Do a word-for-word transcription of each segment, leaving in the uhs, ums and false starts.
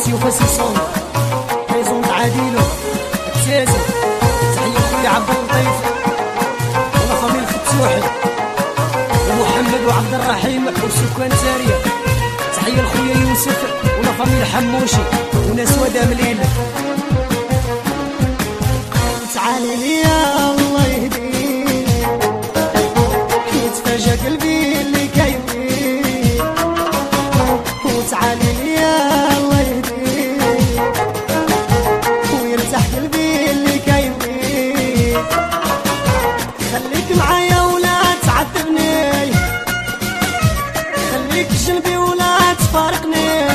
سيوفا سيسون بريزونت عاديلو التازي. تحية خويا عبد اللطيف ولا فاميل فتوحي ومحمد وعبد الرحيم وسكان سارية. تحية لخويا يوسف ولا فاميل حموشي وناس ودا مليل. تعالي ليا الله يهديك يتفاجأ قلبي اللي كايبني. وتعالي ليا الله يهديك ويرتاح قلبي اللي كايبني. خليك معايا ولا تعذبني، خليك جنبي ولا تفارقني.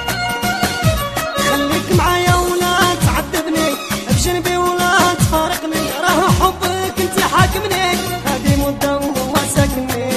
خليك معايا ولا تعذبني بجنبي ولا تفارقني. راه حبك انت حاكمني هذه مدة وهو ساكني.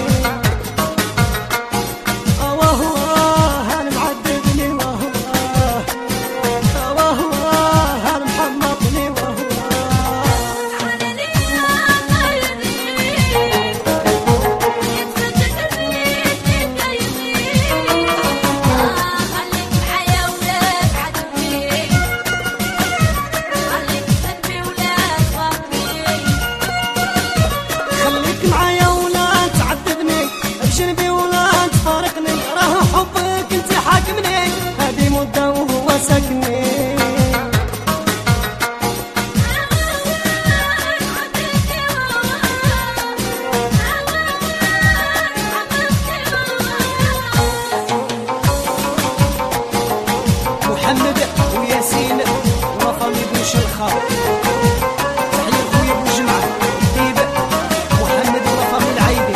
محمد وياسين وفامي بن شلخة. تحية خويا بو جمعة الديب محمد وفامي العيدي.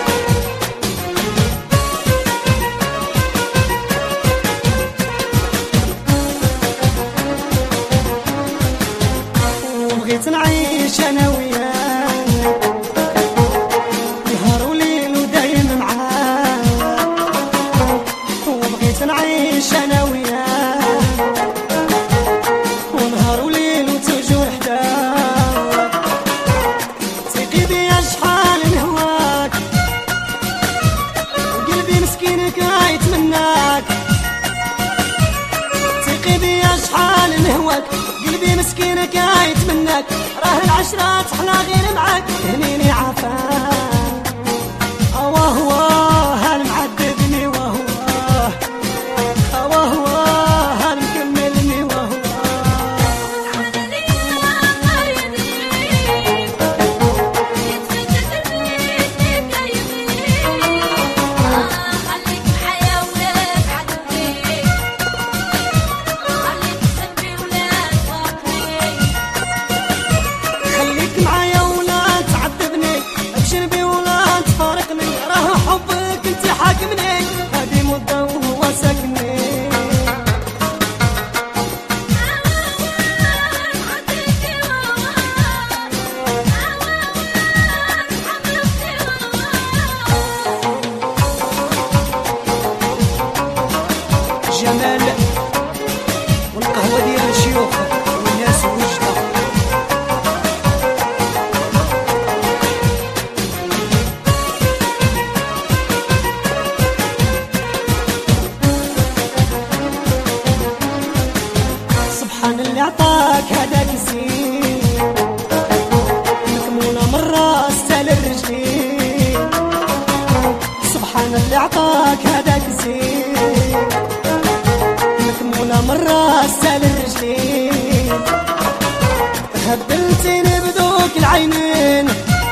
وبغيت نعيش انا وياك نهار وليل ودايم معاك. وبغيت نعيش انا وياك ونهار وليل وتوجور حداك. ثقي بيا شحال نهواك وقلبي مسكين كيتمناك. ثقي بيا شحال نهواك قلبي مسكين كيتمناك. راه العشرة تحلى غير معاك هنيني عافاك. اواه واه هل معذبني واه واه اواه واه هل مكملني واه جمال والقهوة ديال الشيوخ والناس وجدة. سبحان اللي عطاك هداك الزين مكمونة من راس تال الرجلين. سبحان اللي عطاك هداك الزين مكمونة من راس تال الرجلين. هبلتيني بذوك العينين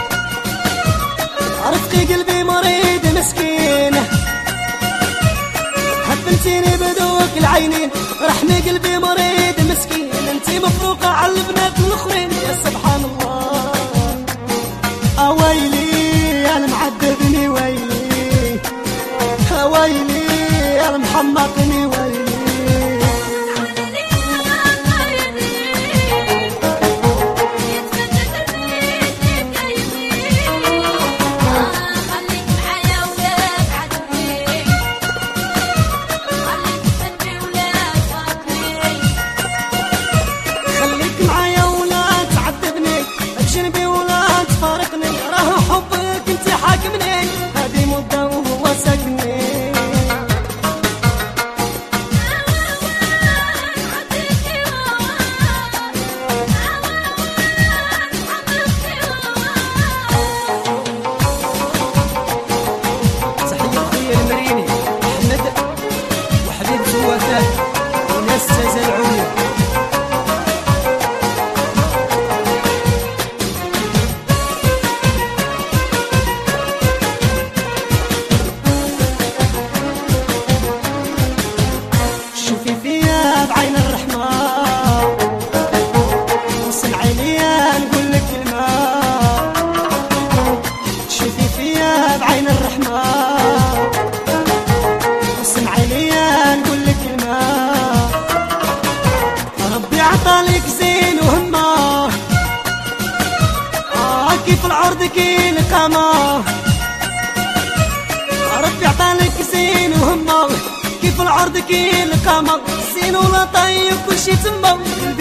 رفقي قلبي مريض مسكين. هبلتيني بذوك العينين رحمي قلبي مريض مسكين. انتي مفروقة على البنات الاخرين يا سبحان الله. اويلي يا المعذبني ويلي اويلي يا المحمقني ويلي. حاكمني هذه مدة وهو ساكني. عندك القمر زين ولا طيب كلشي تما